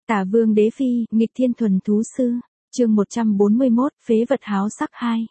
Tả Vương Đế Phi, nghịch thiên thuần thú sư. Chương 141, phế vật háo sắc 2.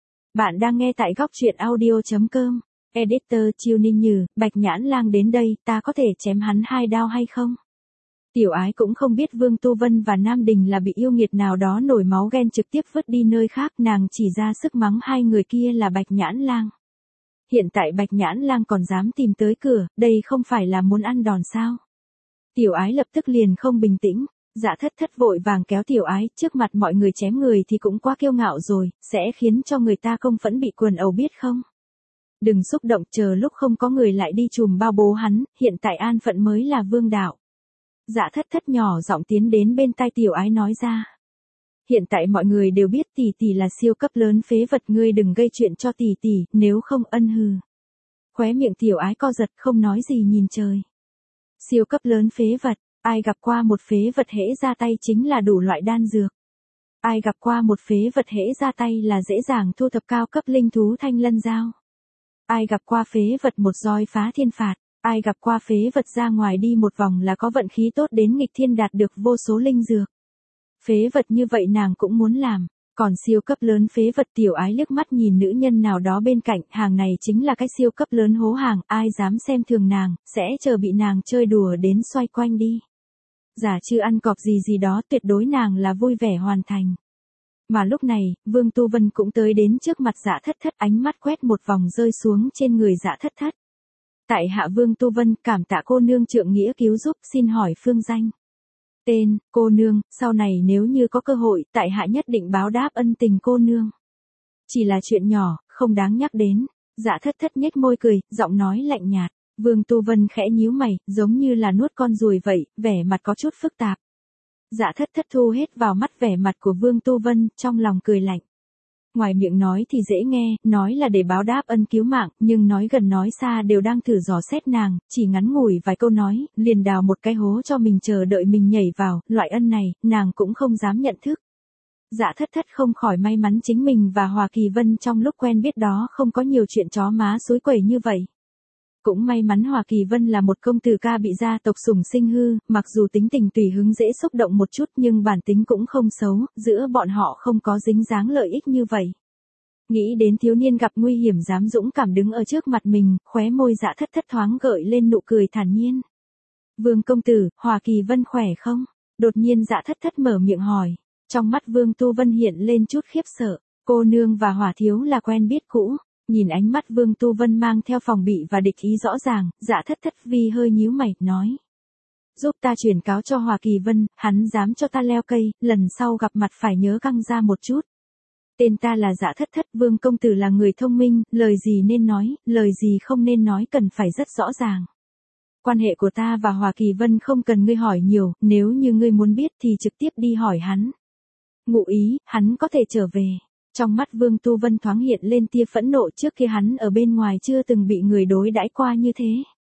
Bạn đang nghe tại góc truyện audio.com. Editor Chiêu Ninh Nhừ, Bạch Nhãn Lang đến đây, ta có thể chém hắn 2 đao hay không? Tiểu Ái cũng không biết Vương Tu Vân và Nam Đình là bị yêu nghiệt nào đó nổi máu ghen trực tiếp vứt đi nơi khác, nàng chỉ ra sức mắng hai người kia là Bạch Nhãn Lang. Hiện tại Bạch Nhãn Lang còn dám tìm tới cửa, đây không phải là muốn ăn đòn sao? Tiểu Ái lập tức liền không bình tĩnh, Dạ Thất Thất vội vàng kéo Tiểu Ái, trước mặt mọi người chém người thì cũng quá kiêu ngạo rồi, sẽ khiến cho người ta công phẫn bị quần ẩu biết không? Đừng xúc động, chờ lúc không có người lại đi chùm bao bố hắn, hiện tại an phận mới là vương đạo. Dạ Thất Thất nhỏ giọng tiến đến bên tai Tiểu Ái nói ra. Hiện tại mọi người đều biết tỷ tỷ là siêu cấp lớn phế vật, ngươi đừng gây chuyện cho tỷ tỷ, nếu không ân hừ. Khóe miệng Tiểu Ái co giật không nói gì nhìn trời. Siêu cấp lớn phế vật, ai gặp qua một phế vật hễ ra tay chính là đủ loại đan dược. Ai gặp qua một phế vật hễ ra tay là dễ dàng thu thập cao cấp linh thú thanh lân dao. Ai gặp qua phế vật một roi phá thiên phạt, ai gặp qua phế vật ra ngoài đi một vòng là có vận khí tốt đến nghịch thiên đạt được vô số linh dược. Phế vật như vậy nàng cũng muốn làm. Còn siêu cấp lớn phế vật, Tiểu Ái liếc mắt nhìn nữ nhân nào đó bên cạnh, hàng này chính là cái siêu cấp lớn hố hàng, ai dám xem thường nàng, sẽ chờ bị nàng chơi đùa đến xoay quanh đi. Giả chưa ăn cọp gì đó, tuyệt đối nàng là vui vẻ hoàn thành. Mà lúc này, Vương Tu Vân cũng tới đến trước mặt Dạ Thất Thất, ánh mắt quét một vòng rơi xuống trên người Dạ Thất Thất. Tại hạ Vương Tu Vân, cảm tạ cô nương trượng nghĩa cứu giúp, xin hỏi phương danh. Tên, cô nương, sau này nếu như có cơ hội, tại hạ nhất định báo đáp ân tình cô nương. Chỉ là chuyện nhỏ, không đáng nhắc đến. Dạ Thất Thất nhếch môi cười, giọng nói lạnh nhạt. Vương Tu Vân khẽ nhíu mày, giống như là nuốt con ruồi vậy, vẻ mặt có chút phức tạp. Dạ Thất Thất thu hết vào mắt vẻ mặt của Vương Tu Vân, trong lòng cười lạnh. Ngoài miệng nói thì dễ nghe, nói là để báo đáp ân cứu mạng, nhưng nói gần nói xa đều đang thử dò xét nàng, chỉ ngắn ngủi vài câu nói, liền đào một cái hố cho mình chờ đợi mình nhảy vào, loại ân này, nàng cũng không dám nhận thức. Dạ Thất Thất không khỏi may mắn chính mình và Hòa Kỳ Vân trong lúc quen biết đó không có nhiều chuyện chó má xối quẩy như vậy. Cũng may mắn Hòa Kỳ Vân là một công tử ca bị gia tộc sủng sinh hư, mặc dù tính tình tùy hứng dễ xúc động một chút nhưng bản tính cũng không xấu, giữa bọn họ không có dính dáng lợi ích như vậy. Nghĩ đến thiếu niên gặp nguy hiểm dám dũng cảm đứng ở trước mặt mình, khóe môi Dạ Thất Thất thoáng gợi lên nụ cười thản nhiên. Vương công tử, Hòa Kỳ Vân khỏe không? Đột nhiên Dạ Thất Thất mở miệng hỏi. Trong mắt Vương Tu Vân hiện lên chút khiếp sợ, cô nương và Hòa thiếu là quen biết cũ. Nhìn ánh mắt Vương Tu Vân mang theo phòng bị và địch ý rõ ràng, Dạ Thất Thất vi hơi nhíu mày, nói. Giúp ta chuyển cáo cho Hòa Kỳ Vân, hắn dám cho ta leo cây, lần sau gặp mặt phải nhớ căng ra một chút. Tên ta là Dạ Thất Thất, Vương công tử là người thông minh, lời gì nên nói, lời gì không nên nói cần phải rất rõ ràng. Quan hệ của ta và Hòa Kỳ Vân không cần ngươi hỏi nhiều, nếu như ngươi muốn biết thì trực tiếp đi hỏi hắn. Ngụ ý, hắn có thể trở về. Trong mắt Vương Tu Vân thoáng hiện lên tia phẫn nộ, trước kia hắn ở bên ngoài chưa từng bị người đối đãi qua như thế.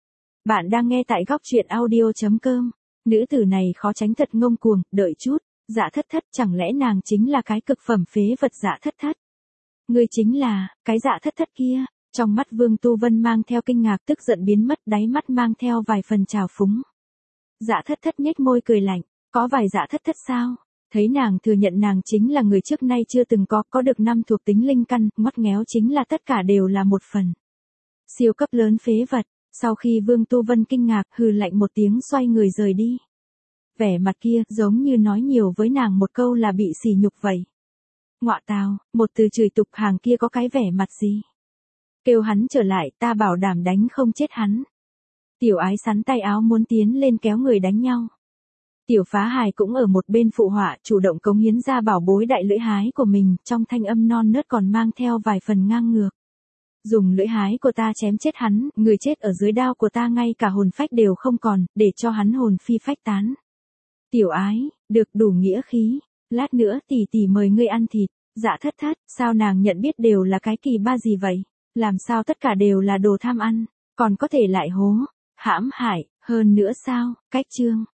Bạn đang nghe tại góc truyện audio.com. Nữ tử này khó tránh thật ngông cuồng, đợi chút. Dạ Thất Thất, chẳng lẽ nàng chính là cái cực phẩm phế vật Dạ Thất Thất? Ngươi chính là, cái Dạ Thất Thất kia. Trong mắt Vương Tu Vân mang theo kinh ngạc, tức giận biến mất, đáy mắt mang theo vài phần trào phúng. Dạ Thất Thất nhếch môi cười lạnh, có vài Dạ Thất Thất sao? Thấy nàng thừa nhận nàng chính là người trước nay chưa từng có được 5 thuộc tính linh căn, ngoắt ngéo chính là tất cả đều là một phần. Siêu cấp lớn phế vật, sau khi Vương Tu Vân kinh ngạc, hừ lạnh một tiếng xoay người rời đi. Vẻ mặt kia, giống như nói nhiều với nàng một câu là bị sỉ nhục vậy. Ngọa tào, một từ chửi tục, hàng kia có cái vẻ mặt gì? Kêu hắn trở lại, ta bảo đảm đánh không chết hắn. Tiểu Ái sắn tay áo muốn tiến lên kéo người đánh nhau. Tiểu Phá Hài cũng ở một bên phụ họa, chủ động cống hiến ra bảo bối đại lưỡi hái của mình, trong thanh âm non nớt còn mang theo vài phần ngang ngược. Dùng lưỡi hái của ta chém chết hắn, người chết ở dưới đao của ta ngay cả hồn phách đều không còn, để cho hắn hồn phi phách tán. Tiểu Ái, được đủ nghĩa khí, lát nữa tỷ tỷ mời ngươi ăn thịt. Dạ Thất Thất, sao nàng nhận biết đều là cái kỳ ba gì vậy? Làm sao tất cả đều là đồ tham ăn, còn có thể lại hố, hãm hại, hơn nữa sao? Cách chương